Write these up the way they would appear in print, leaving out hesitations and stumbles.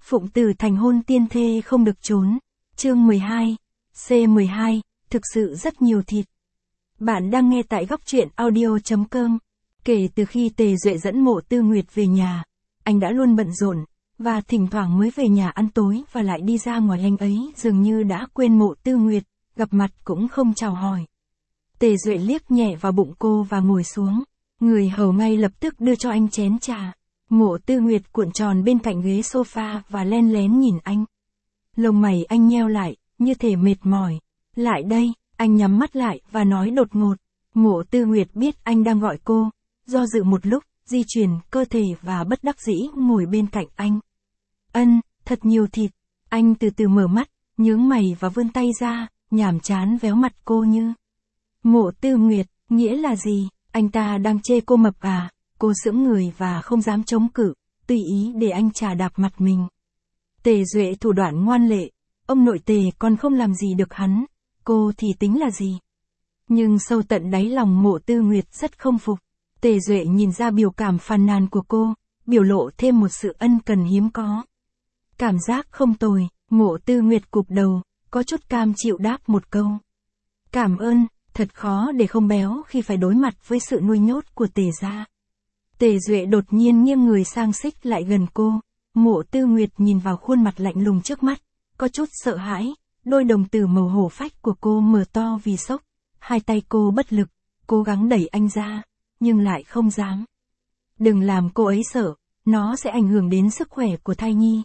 Phụng Tử thành hôn tiên thê không được trốn. Chương 12. C12, thực sự rất nhiều thịt. Bạn đang nghe tại góc truyện audio.com. Kể từ khi Tề Duệ dẫn Mộ Tư Nguyệt về nhà, anh đã luôn bận rộn, và thỉnh thoảng mới về nhà ăn tối và lại đi ra ngoài. Anh ấy dường như đã quên Mộ Tư Nguyệt, gặp mặt cũng không chào hỏi. Tề Duệ liếc nhẹ vào bụng cô và ngồi xuống. Người hầu ngay lập tức đưa cho anh chén trà. Mộ Tư Nguyệt cuộn tròn bên cạnh ghế sofa và len lén nhìn anh. Lông mày anh nheo lại, như thể mệt mỏi. Lại đây, anh nhắm mắt lại và nói đột ngột. Mộ Tư Nguyệt biết anh đang gọi cô, do dự một lúc, di chuyển cơ thể và bất đắc dĩ ngồi bên cạnh anh. Thật nhiều thịt. Anh từ từ mở mắt, nhướng mày và vươn tay ra, nhàm chán véo mặt cô như. Mộ Tư Nguyệt, nghĩa là gì? Anh ta đang chê cô mập à? Cô sững người và không dám chống cự, tùy ý để anh chà đạp mặt mình. Tề Duệ thủ đoạn ngoan lệ, ông nội Tề còn không làm gì được hắn, cô thì tính là gì? Nhưng sâu tận đáy lòng Mộ Tư Nguyệt rất không phục. Tề Duệ nhìn ra biểu cảm phàn nàn của cô, biểu lộ thêm một sự ân cần hiếm có. Cảm giác không tồi. Mộ Tư Nguyệt cụp đầu, có chút cam chịu đáp một câu. Cảm ơn, thật khó để không béo khi phải đối mặt với sự nuôi nhốt của Tề gia. Tề Duệ đột nhiên nghiêng người sang xích lại gần cô. Mộ Tư Nguyệt nhìn vào khuôn mặt lạnh lùng trước mắt, có chút sợ hãi, đôi đồng tử màu hổ phách của cô mở to vì sốc. Hai tay cô bất lực, cố gắng đẩy anh ra, nhưng lại không dám. Đừng làm cô ấy sợ, nó sẽ ảnh hưởng đến sức khỏe của thai nhi.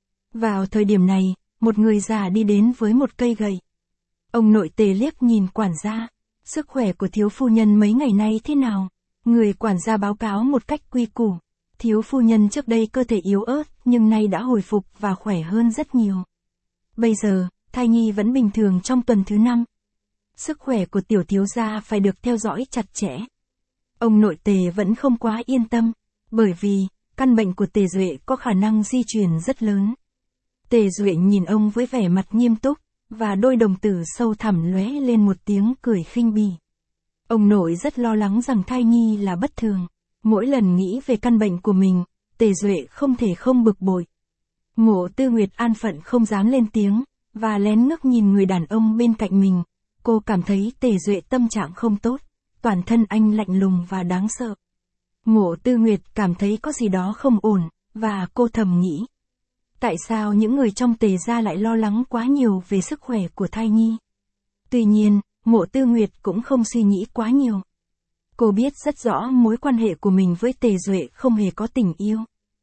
Vào thời điểm này, một người già đi đến với một cây gậy. Ông nội Tề liếc nhìn quản gia. Sức khỏe của thiếu phu nhân mấy ngày nay thế nào? Người quản gia báo cáo một cách quy củ. Thiếu phu nhân trước đây cơ thể yếu ớt nhưng nay đã hồi phục và khỏe hơn rất nhiều. Bây giờ, thai nhi vẫn bình thường trong tuần thứ 5. Sức khỏe của tiểu thiếu gia phải được theo dõi chặt chẽ. Ông nội Tề vẫn không quá yên tâm, bởi vì căn bệnh của Tề Duệ có khả năng di truyền rất lớn. Tề Duệ nhìn ông với vẻ mặt nghiêm túc, và đôi đồng tử sâu thẳm lóe lên một tiếng cười khinh bỉ. Ông nội rất lo lắng rằng thai nhi là bất thường. Mỗi lần nghĩ về căn bệnh của mình, Tề Duệ không thể không bực bội. Mộ Tư Nguyệt an phận không dám lên tiếng, và lén ngước nhìn người đàn ông bên cạnh mình. Cô cảm thấy Tề Duệ tâm trạng không tốt, toàn thân anh lạnh lùng và đáng sợ. Mộ Tư Nguyệt cảm thấy có gì đó không ổn, và cô thầm nghĩ. Tại sao những người trong Tề gia lại lo lắng quá nhiều về sức khỏe của thai nhi? Tuy nhiên, Mộ Tư Nguyệt cũng không suy nghĩ quá nhiều. Cô biết rất rõ mối quan hệ của mình với Tề Duệ không hề có tình yêu.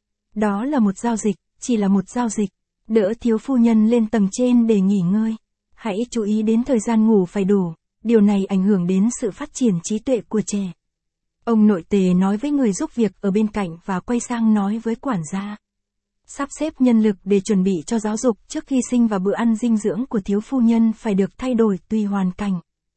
Đó là một giao dịch, chỉ là một giao dịch. Đỡ thiếu phu nhân lên tầng trên để nghỉ ngơi. Hãy chú ý đến thời gian ngủ phải đủ, điều này ảnh hưởng đến sự phát triển trí tuệ của trẻ. Ông nội Tề nói với người giúp việc ở bên cạnh và quay sang nói với quản gia. Sắp xếp nhân lực để chuẩn bị cho giáo dục trước khi sinh và bữa ăn dinh dưỡng của thiếu phu nhân phải được thay đổi tùy hoàn cảnh.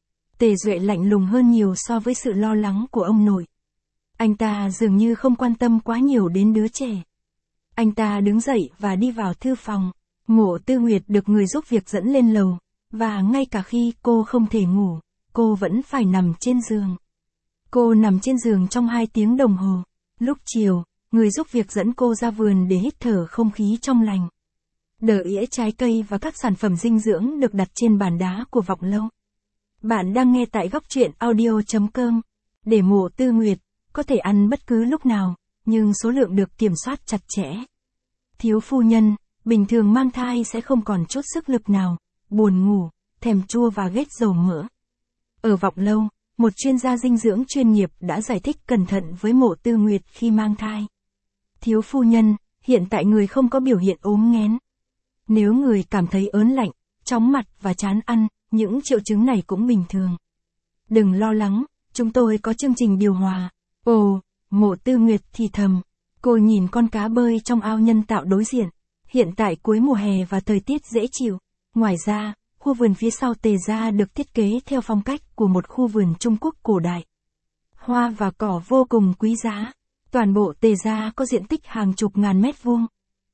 Tề Duệ lạnh lùng hơn nhiều so với sự lo lắng của ông nội. Anh ta dường như không quan tâm quá nhiều đến đứa trẻ. Anh ta đứng dậy và đi vào thư phòng. Mộ Tư Nguyệt được người giúp việc dẫn lên lầu, và ngay cả khi cô không thể ngủ, cô vẫn phải nằm trên giường. Cô nằm trên giường trong 2 tiếng đồng hồ. Lúc chiều, người giúp việc dẫn cô ra vườn để hít thở không khí trong lành. Đỡ ỉa trái cây và các sản phẩm dinh dưỡng được đặt trên bàn đá của vọng lâu. Bạn đang nghe tại góc truyện audio.com. Để Mộ Tư Nguyệt có thể ăn bất cứ lúc nào, nhưng số lượng được kiểm soát chặt chẽ. Thiếu phu nhân, bình thường mang thai sẽ không còn chút sức lực nào, buồn ngủ, thèm chua và ghét dầu mỡ. Ở vọng lâu, một chuyên gia dinh dưỡng chuyên nghiệp đã giải thích cẩn thận với Mộ Tư Nguyệt khi mang thai. Thiếu phu nhân, hiện tại người không có biểu hiện ốm nghén. Nếu người cảm thấy ớn lạnh, chóng mặt và chán ăn, những triệu chứng này cũng bình thường. Đừng lo lắng, chúng tôi có chương trình điều hòa. Ồ, Mộ Tư Nguyệt thì thầm. Cô nhìn con cá bơi trong ao nhân tạo đối diện. Hiện tại cuối mùa hè và thời tiết dễ chịu. Ngoài ra, khu vườn phía sau Tề gia được thiết kế theo phong cách của một khu vườn Trung Quốc cổ đại. Hoa và cỏ vô cùng quý giá. Toàn bộ Tề gia có diện tích hàng chục ngàn mét vuông.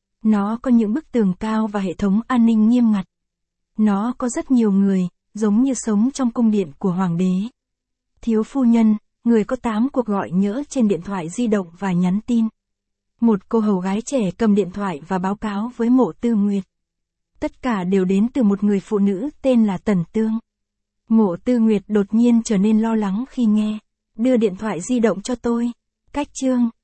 Nó có những bức tường cao và hệ thống an ninh nghiêm ngặt. Nó có rất nhiều người, giống như sống trong cung điện của hoàng đế. Thiếu phu nhân, người có 8 cuộc gọi nhỡ trên điện thoại di động và nhắn tin. Một cô hầu gái trẻ cầm điện thoại và báo cáo với Mộ Tư Nguyệt. Tất cả đều đến từ một người phụ nữ tên là Tần Tương. Mộ Tư Nguyệt đột nhiên trở nên lo lắng khi nghe. Đưa điện thoại di động cho tôi. Cách chương.